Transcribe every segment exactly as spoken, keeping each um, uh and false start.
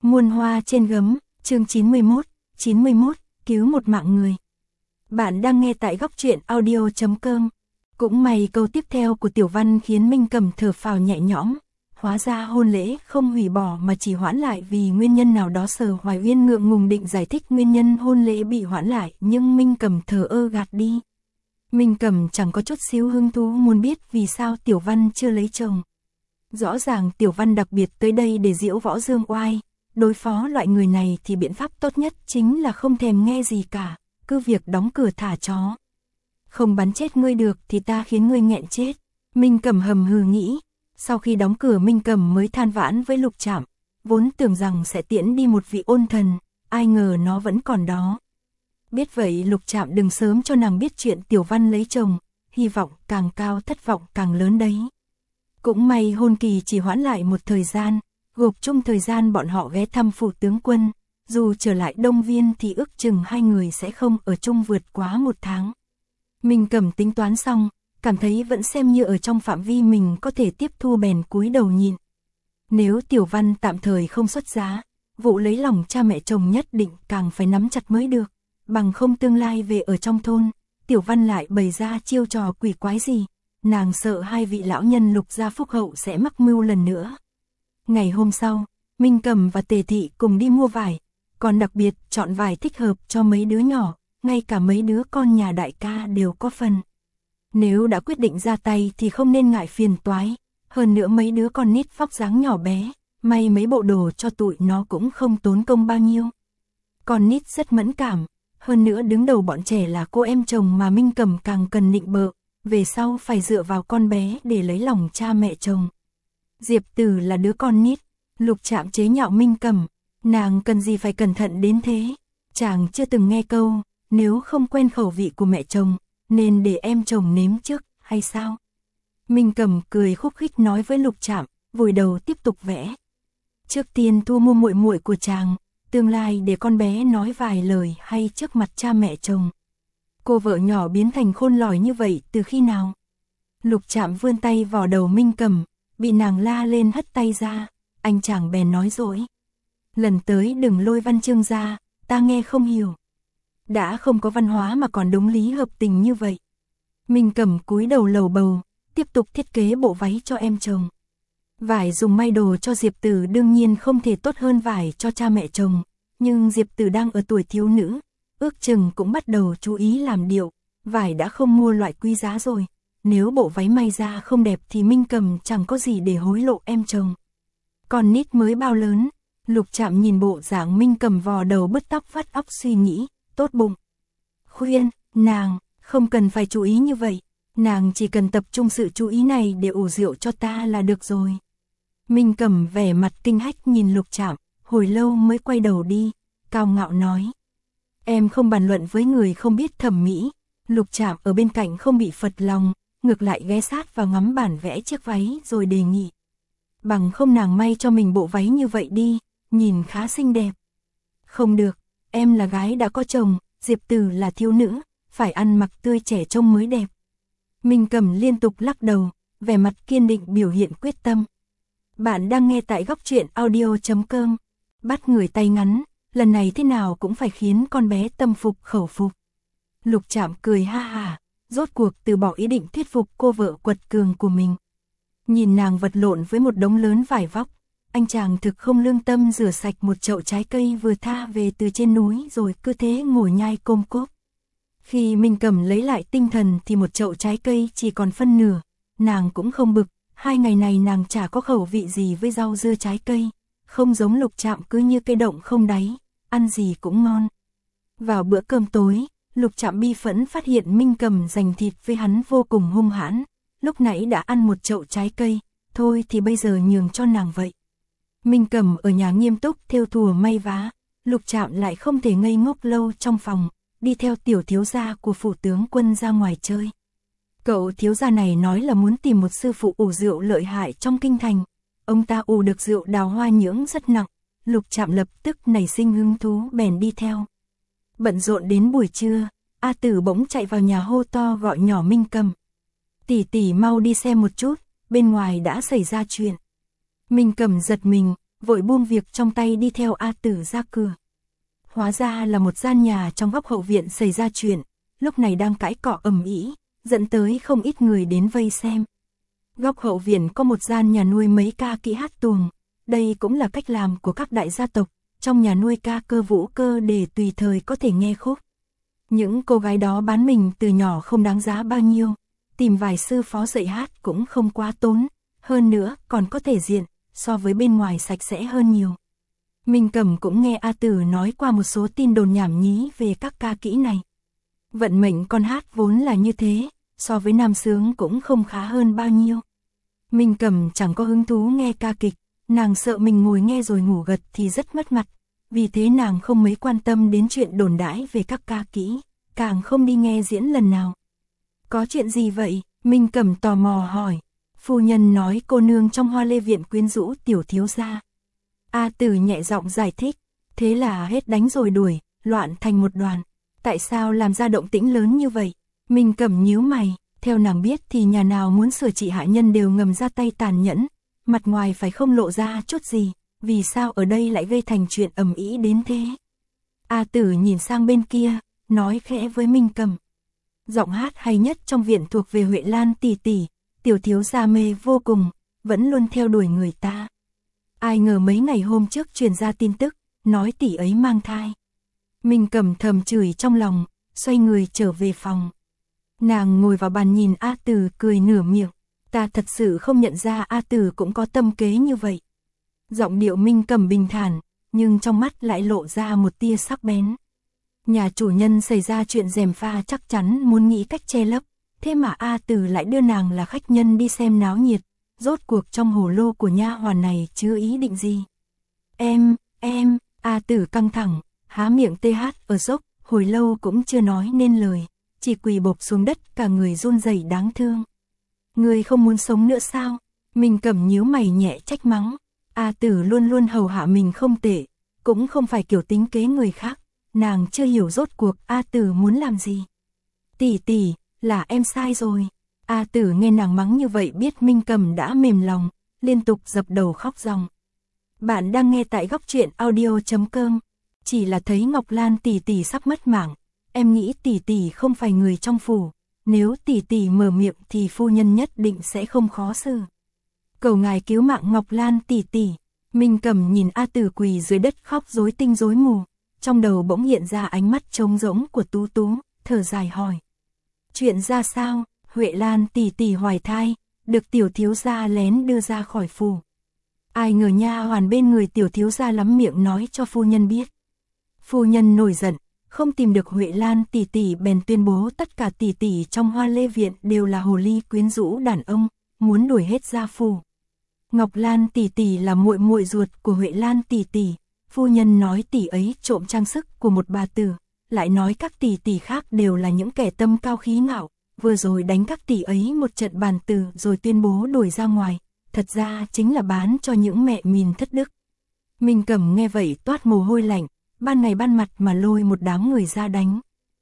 Muôn hoa trên gấm, chương chín mươi mốt, chín mươi mốt, cứu một mạng người. Bạn đang nghe tại góc truyện audio chấm com. Cũng may câu tiếp theo của Tiểu Văn khiến Minh Cầm thở phào nhẹ nhõm. Hóa ra hôn lễ không hủy bỏ mà chỉ hoãn lại vì nguyên nhân nào đó. Sở Hoài Uyên ngượng ngùng định giải thích nguyên nhân hôn lễ bị hoãn lại, nhưng Minh Cầm thờ ơ gạt đi. Minh Cầm chẳng có chút xíu hứng thú muốn biết vì sao Tiểu Văn chưa lấy chồng. Rõ ràng Tiểu Văn đặc biệt tới đây để diễu võ dương oai. Đối phó loại người này thì biện pháp tốt nhất chính là không thèm nghe gì cả, cứ việc đóng cửa thả chó. Không bắn chết ngươi được thì ta khiến ngươi nghẹn chết. Minh Cầm hầm hừ nghĩ. Sau khi đóng cửa Minh Cầm mới than vãn với Lục Trạm, vốn tưởng rằng sẽ tiễn đi một vị ôn thần, ai ngờ nó vẫn còn đó. Biết vậy Lục Trạm đừng sớm cho nàng biết chuyện Tiểu Văn lấy chồng, hy vọng càng cao thất vọng càng lớn đấy. Cũng may hôn kỳ chỉ hoãn lại một thời gian, gộp chung thời gian bọn họ ghé thăm phủ tướng quân, dù trở lại Đông Viên thì ước chừng hai người sẽ không ở chung vượt quá một tháng. Minh Cầm tính toán xong, cảm thấy vẫn xem như ở trong phạm vi mình có thể tiếp thu bèn cúi đầu nhìn. Nếu Tiểu Văn tạm thời không xuất giá, vụ lấy lòng cha mẹ chồng nhất định càng phải nắm chặt mới được, bằng không tương lai về ở trong thôn, Tiểu Văn lại bày ra chiêu trò quỷ quái gì, nàng sợ hai vị lão nhân Lục gia phúc hậu sẽ mắc mưu lần nữa. Ngày hôm sau, Minh Cầm và Tề Thị cùng đi mua vải, còn đặc biệt chọn vải thích hợp cho mấy đứa nhỏ, ngay cả mấy đứa con nhà đại ca đều có phần. Nếu đã quyết định ra tay thì không nên ngại phiền toái, hơn nữa mấy đứa con nít vóc dáng nhỏ bé, may mấy bộ đồ cho tụi nó cũng không tốn công bao nhiêu. Con nít rất mẫn cảm, hơn nữa đứng đầu bọn trẻ là cô em chồng mà Minh Cầm càng cần nịnh bợ, về sau phải dựa vào con bé để lấy lòng cha mẹ chồng. Diệp Tử là đứa con nít, Lục Trạm chế nhạo Minh Cầm, nàng cần gì phải cẩn thận đến thế, chàng chưa từng nghe câu, nếu không quen khẩu vị của mẹ chồng, nên để em chồng nếm trước, hay sao? Minh Cầm cười khúc khích nói với Lục Trạm, vùi đầu tiếp tục vẽ. Trước tiên thu mua muội muội của chàng, tương lai để con bé nói vài lời hay trước mặt cha mẹ chồng. Cô vợ nhỏ biến thành khôn lỏi như vậy từ khi nào? Lục Trạm vươn tay vào đầu Minh Cầm, bị nàng la lên hất tay ra, anh chàng bèn nói dối. Lần tới đừng lôi văn chương ra, ta nghe không hiểu. Đã không có văn hóa mà còn đúng lý hợp tình như vậy. Minh Cầm cúi đầu lầu bầu, tiếp tục thiết kế bộ váy cho em chồng. Vải dùng may đồ cho Diệp Tử đương nhiên không thể tốt hơn vải cho cha mẹ chồng, nhưng Diệp Tử đang ở tuổi thiếu nữ, ước chừng cũng bắt đầu chú ý làm điệu, vải đã không mua loại quý giá rồi, nếu bộ váy may ra không đẹp thì Minh Cầm chẳng có gì để hối lộ em chồng. Còn nít mới bao lớn, Lục Trạm nhìn bộ dạng Minh Cầm vò đầu bứt tóc vắt óc suy nghĩ, tốt bụng. Khuyên, nàng, không cần phải chú ý như vậy, nàng chỉ cần tập trung sự chú ý này để ủ rượu cho ta là được rồi. Minh Cầm vẻ mặt kinh hách nhìn Lục Trạm, hồi lâu mới quay đầu đi, cao ngạo nói. Em không bàn luận với người không biết thẩm mỹ. Lục Trạm ở bên cạnh không bị phật lòng, ngược lại ghé sát vào ngắm bản vẽ chiếc váy rồi đề nghị. Bằng không nàng may cho mình bộ váy như vậy đi, nhìn khá xinh đẹp. Không được, em là gái đã có chồng, Diệp Tử là thiếu nữ, phải ăn mặc tươi trẻ trông mới đẹp. Minh Cầm liên tục lắc đầu, vẻ mặt kiên định biểu hiện quyết tâm. Bạn đang nghe tại góc truyện audio chấm com. Bắt người tay ngắn, lần này thế nào cũng phải khiến con bé tâm phục khẩu phục. Lục Trạm cười ha hà, rốt cuộc từ bỏ ý định thuyết phục cô vợ quật cường của mình. Nhìn nàng vật lộn với một đống lớn vải vóc, anh chàng thực không lương tâm rửa sạch một chậu trái cây vừa tha về từ trên núi rồi cứ thế ngồi nhai côm cốp. Khi Minh Cầm lấy lại tinh thần thì một chậu trái cây chỉ còn phân nửa, nàng cũng không bực, hai ngày này nàng chả có khẩu vị gì với rau dưa trái cây, không giống Lục Trạm cứ như cây động không đáy, ăn gì cũng ngon. Vào bữa cơm tối, Lục Trạm bi phẫn phát hiện Minh Cầm giành thịt với hắn vô cùng hung hãn, lúc nãy đã ăn một chậu trái cây, thôi thì bây giờ nhường cho nàng vậy. Minh Cầm ở nhà nghiêm túc thêu thùa may vá, Lục Trạm lại không thể ngây ngốc lâu trong phòng, đi theo tiểu thiếu gia của phủ tướng quân ra ngoài chơi. Cậu thiếu gia này nói là muốn tìm một sư phụ ủ rượu lợi hại trong kinh thành, ông ta ủ được rượu đào hoa nhưỡng rất nặng, Lục Trạm lập tức nảy sinh hứng thú bèn đi theo. Bận rộn đến buổi trưa, A Tử bỗng chạy vào nhà hô to gọi nhỏ Minh Cầm. Tỷ tỷ mau đi xem một chút, bên ngoài đã xảy ra chuyện. Minh Cầm giật mình, vội buông việc trong tay đi theo A Tử ra cửa. Hóa ra là một gian nhà trong góc hậu viện xảy ra chuyện, lúc này đang cãi cọ ầm ĩ, dẫn tới không ít người đến vây xem. Góc hậu viện có một gian nhà nuôi mấy ca kỹ hát tuồng, đây cũng là cách làm của các đại gia tộc, trong nhà nuôi ca cơ vũ cơ để tùy thời có thể nghe khúc. Những cô gái đó bán mình từ nhỏ không đáng giá bao nhiêu, tìm vài sư phó dạy hát cũng không quá tốn, hơn nữa còn có thể diện, so với bên ngoài sạch sẽ hơn nhiều. Minh Cẩm cũng nghe A Tử nói qua một số tin đồn nhảm nhí về các ca kỹ này. Vận mệnh con hát vốn là như thế, so với nam xướng cũng không khá hơn bao nhiêu. Minh Cẩm chẳng có hứng thú nghe ca kịch, nàng sợ mình ngồi nghe rồi ngủ gật thì rất mất mặt, vì thế nàng không mấy quan tâm đến chuyện đồn đãi về các ca kỹ, càng không đi nghe diễn lần nào. Có chuyện gì vậy? Minh Cẩm tò mò hỏi. Phu nhân nói cô nương trong Hoa Lê viện quyến rũ tiểu thiếu gia. A Tử nhẹ giọng giải thích, thế là hết đánh rồi đuổi, loạn thành một đoàn. Tại sao làm ra động tĩnh lớn như vậy? Minh Cẩm nhíu mày, theo nàng biết thì nhà nào muốn sửa trị hạ nhân đều ngầm ra tay tàn nhẫn, mặt ngoài phải không lộ ra chút gì, vì sao ở đây lại gây thành chuyện ầm ĩ đến thế? A Tử nhìn sang bên kia, nói khẽ với Minh Cẩm. Giọng hát hay nhất trong viện thuộc về Huệ Lan tỷ tỷ, tiểu thiếu gia mê vô cùng, vẫn luôn theo đuổi người ta. Ai ngờ mấy ngày hôm trước truyền ra tin tức, nói tỷ ấy mang thai. Minh Cẩm thầm chửi trong lòng, xoay người trở về phòng. Nàng ngồi vào bàn nhìn A Tử cười nửa miệng, ta thật sự không nhận ra A Tử cũng có tâm kế như vậy. Giọng điệu Minh Cẩm bình thản, nhưng trong mắt lại lộ ra một tia sắc bén. Nhà chủ nhân xảy ra chuyện gièm pha chắc chắn muốn nghĩ cách che lấp, thế mà A Tử lại đưa nàng là khách nhân đi xem náo nhiệt, rốt cuộc trong hồ lô của nha hoàn này chứa ý định gì? Em, em, A Tử căng thẳng, há miệng tê hát ở dốc, hồi lâu cũng chưa nói nên lời, chỉ quỳ bộp xuống đất cả người run rẩy đáng thương. Người không muốn sống nữa sao? Minh Cẩm nhíu mày nhẹ trách mắng. A Tử luôn luôn hầu hạ mình không tệ, cũng không phải kiểu tính kế người khác, nàng chưa hiểu rốt cuộc A Tử muốn làm gì. Tỷ tỷ, là em sai rồi. A Tử nghe nàng mắng như vậy biết Minh Cẩm đã mềm lòng, liên tục dập đầu khóc ròng. Bạn đang nghe tại góc truyện audio chấm com. Chỉ là thấy Ngọc Lan tỷ tỷ sắp mất mạng, em nghĩ tỷ tỷ không phải người trong phủ, nếu tỷ tỷ mở miệng thì phu nhân nhất định sẽ không khó xử. Cầu ngài cứu mạng Ngọc Lan tỷ tỷ. Minh Cẩm nhìn A Tử quỳ dưới đất khóc rối tinh rối mù, trong đầu bỗng hiện ra ánh mắt trống rỗng của Tú Tú, thở dài hỏi. Chuyện ra sao? Huệ Lan tỷ tỷ hoài thai, được tiểu thiếu gia lén đưa ra khỏi phủ. Ai ngờ nha hoàn bên người tiểu thiếu gia lắm miệng nói cho phu nhân biết. Phu nhân nổi giận, không tìm được Huệ Lan tỷ tỷ bèn tuyên bố tất cả tỷ tỷ trong Hoa Lê viện đều là hồ ly quyến rũ đàn ông, muốn đuổi hết ra phủ. Ngọc Lan tỷ tỷ là muội muội ruột của Huệ Lan tỷ tỷ, phu nhân nói tỷ ấy trộm trang sức của một bà tử, lại nói các tỷ tỷ khác đều là những kẻ tâm cao khí ngạo, vừa rồi đánh các tỷ ấy một trận bàn tử rồi tuyên bố đuổi ra ngoài, thật ra chính là bán cho những mẹ mìn thất đức. Minh Cẩm nghe vậy toát mồ hôi lạnh, ban ngày ban mặt mà lôi một đám người ra đánh.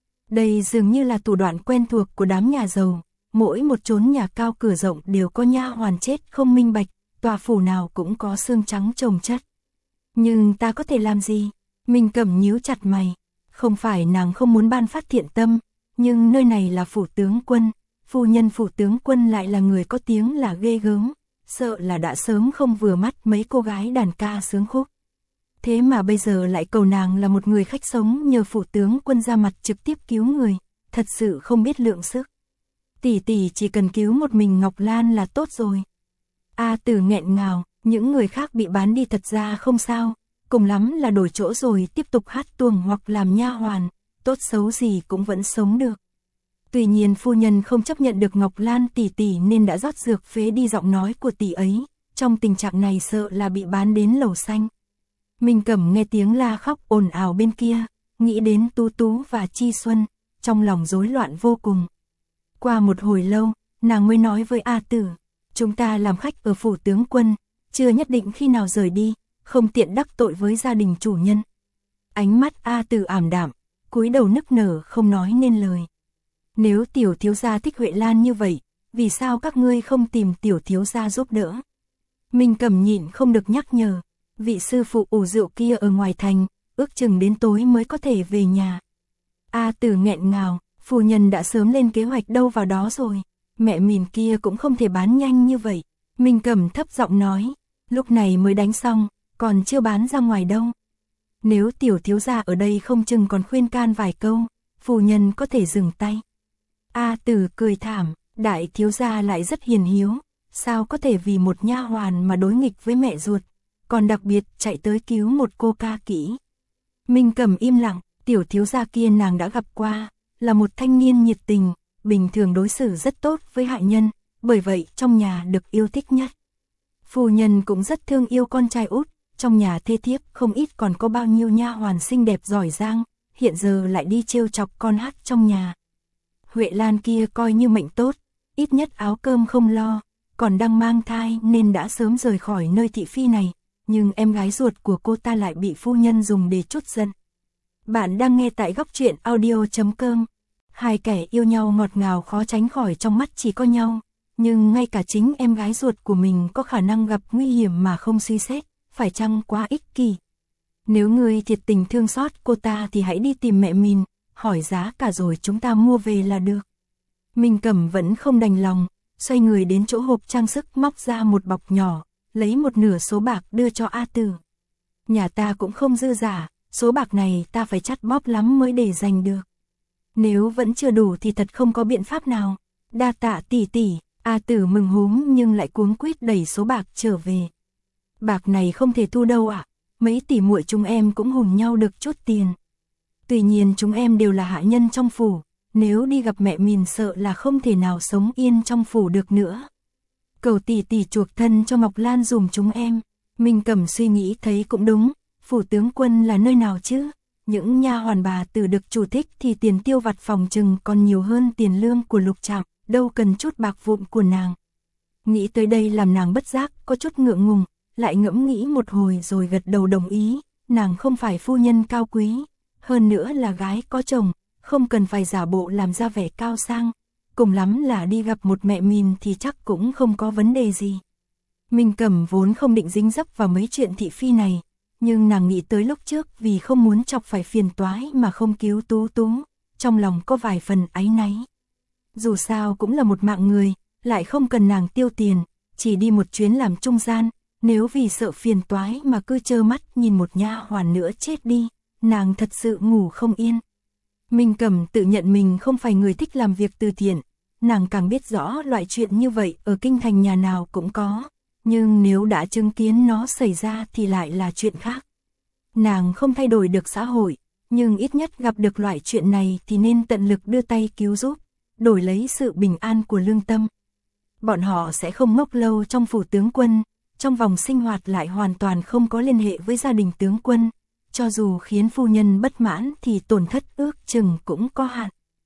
Đây dường như là thủ đoạn quen thuộc của đám nhà giàu, mỗi một chốn nhà cao cửa rộng đều có nha hoàn chết không minh bạch, tòa phủ nào cũng có xương trắng chồng chất. Nhưng ta có thể làm gì? Minh Cẩm nhíu chặt mày, không phải nàng không muốn ban phát thiện tâm, nhưng nơi này là phủ tướng quân, phu nhân phủ tướng quân lại là người có tiếng là ghê gớm, sợ là đã sớm không vừa mắt mấy cô gái đàn ca sướng khúc. Thế mà bây giờ lại cầu nàng là một người khách sống nhờ phủ tướng quân ra mặt trực tiếp cứu người, thật sự không biết lượng sức. Tỷ tỷ chỉ cần cứu một mình Ngọc Lan là tốt rồi. A Tử nghẹn ngào, những người khác bị bán đi thật ra không sao, cùng lắm là đổi chỗ rồi tiếp tục hát tuồng hoặc làm nha hoàn, tốt xấu gì cũng vẫn sống được. Tuy nhiên phu nhân không chấp nhận được Ngọc Lan tỷ tỷ nên đã rót dược phế đi giọng nói của tỷ ấy, trong tình trạng này sợ là bị bán đến lầu xanh. Minh Cẩm nghe tiếng la khóc ồn ào bên kia, nghĩ đến Tú Tú và Chi Xuân, trong lòng rối loạn vô cùng. Qua một hồi lâu, nàng mới nói với A Tử, chúng ta làm khách ở phủ tướng quân, chưa nhất định khi nào rời đi, không tiện đắc tội với gia đình chủ nhân. Ánh mắt A Tử ảm đạm, cúi đầu nức nở không nói nên lời. Nếu tiểu thiếu gia thích Huệ Lan như vậy, vì sao các ngươi không tìm tiểu thiếu gia giúp đỡ? Minh Cẩm nhịn không được nhắc nhở, Vị sư phụ ủ rượu kia ở ngoài thành, ước chừng đến tối mới có thể về nhà. A Tử nghẹn ngào, phu nhân đã sớm lên kế hoạch đâu vào đó rồi, mẹ mìn kia cũng không thể bán nhanh như vậy. Minh Cẩm thấp giọng nói, lúc này mới đánh xong, còn chưa bán ra ngoài đâu. Nếu tiểu thiếu gia ở đây không chừng còn khuyên can vài câu, phu nhân có thể dừng tay. A Tử cười thảm, đại thiếu gia lại rất hiền hiếu, sao có thể vì một nha hoàn mà đối nghịch với mẹ ruột, còn đặc biệt chạy tới cứu một cô ca kỹ. Minh Cẩm im lặng, tiểu thiếu gia kia nàng đã gặp qua, là một thanh niên nhiệt tình, bình thường đối xử rất tốt với hạ nhân, bởi vậy trong nhà được yêu thích nhất. Phu nhân cũng rất thương yêu con trai út, trong nhà thê thiếp không ít còn có bao nhiêu nha hoàn xinh đẹp giỏi giang, hiện giờ lại đi trêu chọc con hát trong nhà. Huệ Lan kia coi như mệnh tốt, ít nhất áo cơm không lo, còn đang mang thai nên đã sớm rời khỏi nơi thị phi này, nhưng em gái ruột của cô ta lại bị phu nhân dùng để trút giận. Bạn đang nghe tại góc truyện audio chấm com. Hai kẻ yêu nhau ngọt ngào khó tránh khỏi trong mắt chỉ có nhau, nhưng ngay cả chính em gái ruột của mình có khả năng gặp nguy hiểm mà không suy xét, phải chăng quá ích kỷ. Nếu ngươi thiệt tình thương xót cô ta thì hãy đi tìm mẹ mình, hỏi giá cả rồi chúng ta mua về là được. Minh Cẩm vẫn không đành lòng, xoay người đến chỗ hộp trang sức móc ra một bọc nhỏ, lấy một nửa số bạc đưa cho A Tử. Nhà ta cũng không dư giả, số bạc này ta phải chắt bóp lắm mới để dành được. Nếu vẫn chưa đủ thì thật không có biện pháp nào. Đa tạ tỷ tỷ. A Tử mừng húm nhưng lại cuống quýt đẩy số bạc trở về. Bạc này không thể thu đâu ạ, à? Mấy tỷ muội chúng em cũng hùn nhau được chút tiền. Tuy nhiên chúng em đều là hạ nhân trong phủ, nếu đi gặp mẹ mình sợ là không thể nào sống yên trong phủ được nữa. Cầu tỷ tỷ chuộc thân cho Ngọc Lan dùm chúng em. Minh Cẩm suy nghĩ thấy cũng đúng, phủ tướng quân là nơi nào chứ? Những nha hoàn bà tử được chủ thích thì tiền tiêu vặt phòng trừng còn nhiều hơn tiền lương của Lục Trạm, đâu cần chút bạc vụn của nàng. Nghĩ tới đây làm nàng bất giác có chút ngượng ngùng, lại ngẫm nghĩ một hồi rồi gật đầu đồng ý, nàng không phải phu nhân cao quý, hơn nữa là gái có chồng, không cần phải giả bộ làm ra vẻ cao sang, cùng lắm là đi gặp một mẹ mình thì chắc cũng không có vấn đề gì. Minh Cẩm vốn không định dính dấp vào mấy chuyện thị phi này, nhưng nàng nghĩ tới lúc trước vì không muốn chọc phải phiền toái mà không cứu Tú Tú, trong lòng có vài phần áy náy. Dù sao cũng là một mạng người, lại không cần nàng tiêu tiền, chỉ đi một chuyến làm trung gian, nếu vì sợ phiền toái mà cứ trơ mắt nhìn một nha hoàn nữa chết đi, nàng thật sự ngủ không yên. Minh Cẩm tự nhận mình không phải người thích làm việc từ thiện, nàng càng biết rõ loại chuyện như vậy ở kinh thành nhà nào cũng có, nhưng nếu đã chứng kiến nó xảy ra thì lại là chuyện khác. Nàng không thay đổi được xã hội, nhưng ít nhất gặp được loại chuyện này thì nên tận lực đưa tay cứu giúp, đổi lấy sự bình an của lương tâm. Bọn họ sẽ không ngốc lâu trong phủ tướng quân, trong vòng sinh hoạt lại hoàn toàn không có liên hệ với gia đình tướng quân, cho dù khiến phu nhân bất mãn thì tổn thất ước chừng cũng có hạn.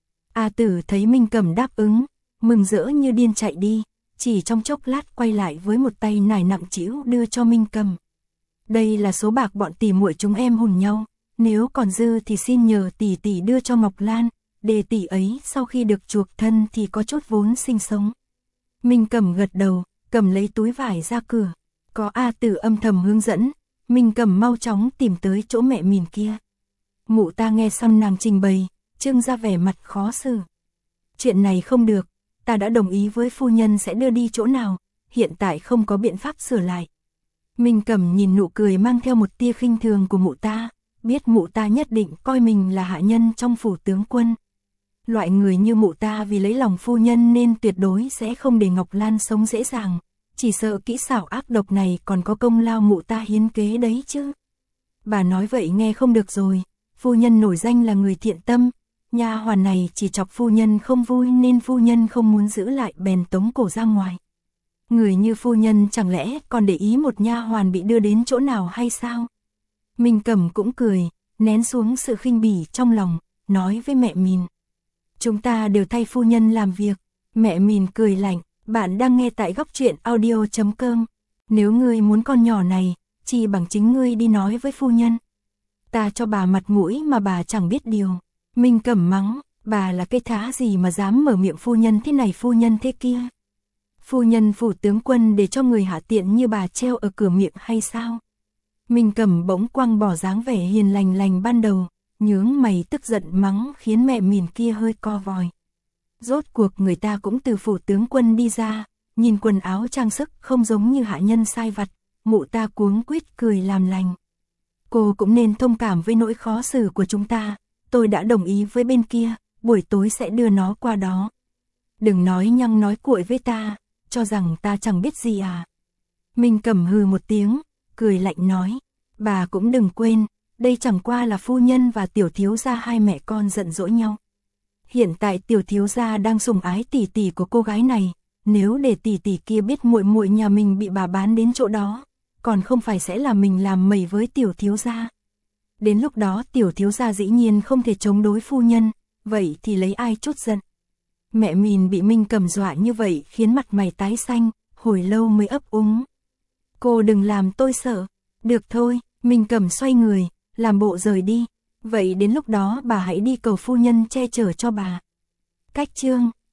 A Tử thấy Minh Cẩm đáp ứng, mừng rỡ như điên chạy đi, chỉ trong chốc lát quay lại với một tay nải nặng trĩu đưa cho Minh Cẩm. Đây là số bạc bọn tỷ muội chúng em hùn nhau, nếu còn dư thì xin nhờ tỷ tỷ đưa cho Ngọc Lan, để tỷ ấy sau khi được chuộc thân thì có chút vốn sinh sống. Minh Cẩm gật đầu, cầm lấy túi vải ra cửa, có A Tử âm thầm hướng dẫn, Minh Cẩm mau chóng tìm tới chỗ mẹ mình kia. Mụ ta nghe xong nàng trình bày, trưng ra vẻ mặt khó xử. Chuyện này không được, ta đã đồng ý với phu nhân sẽ đưa đi chỗ nào, hiện tại không có biện pháp sửa lại. Minh Cẩm nhìn nụ cười mang theo một tia khinh thường của mụ ta, biết mụ ta nhất định coi mình là hạ nhân trong phủ tướng quân. Loại người như mụ ta vì lấy lòng phu nhân nên tuyệt đối sẽ không để Ngọc Lan sống dễ dàng, chỉ sợ kỹ xảo ác độc này còn có công lao mụ ta hiến kế đấy chứ. Bà nói vậy nghe không được rồi, phu nhân nổi danh là người thiện tâm, nha hoàn này chỉ chọc phu nhân không vui nên phu nhân không muốn giữ lại bèn tống cổ ra ngoài. Người như phu nhân chẳng lẽ còn để ý một nha hoàn bị đưa đến chỗ nào hay sao? Minh Cẩm cũng cười, nén xuống sự khinh bỉ trong lòng, nói với mẹ mình. Chúng ta đều thay phu nhân làm việc. Mẹ mình cười lạnh, bạn đang nghe tại góc truyện audio chấm com. Nếu ngươi muốn con nhỏ này, chỉ bằng chính ngươi đi nói với phu nhân. Ta cho bà mặt mũi mà bà chẳng biết điều. Minh Cẩm mắng, bà là cái thá gì mà dám mở miệng phu nhân thế này phu nhân thế kia. Phu nhân phủ tướng quân để cho người hạ tiện như bà treo ở cửa miệng hay sao? Minh Cẩm bỗng quăng bỏ dáng vẻ hiền lành lành ban đầu, nhướng mày tức giận mắng khiến mẹ Mìn kia hơi co vòi. Rốt cuộc người ta cũng từ phủ tướng quân đi ra, nhìn quần áo trang sức không giống như hạ nhân sai vặt, mụ ta cuống quýt cười làm lành. Cô cũng nên thông cảm với nỗi khó xử của chúng ta, tôi đã đồng ý với bên kia, buổi tối sẽ đưa nó qua đó. Đừng nói nhăng nói cuội với ta, cho rằng ta chẳng biết gì à. Minh Cẩm hừ một tiếng, cười lạnh nói, bà cũng đừng quên, đây chẳng qua là phu nhân và tiểu thiếu gia hai mẹ con giận dỗi nhau. Hiện tại tiểu thiếu gia đang sủng ái tỷ tỷ của cô gái này, nếu để tỷ tỷ kia biết muội muội nhà mình bị bà bán đến chỗ đó, còn không phải sẽ là mình làm mẩy với tiểu thiếu gia. Đến lúc đó tiểu thiếu gia dĩ nhiên không thể chống đối phu nhân, vậy thì lấy ai chút giận. Mẹ Mìn bị Minh Cẩm dọa như vậy khiến mặt mày tái xanh, hồi lâu mới ấp úng. Cô đừng làm tôi sợ. Được thôi, Minh Cẩm xoay người, làm bộ rời đi. Vậy đến lúc đó bà hãy đi cầu phu nhân che chở cho bà. Cách chương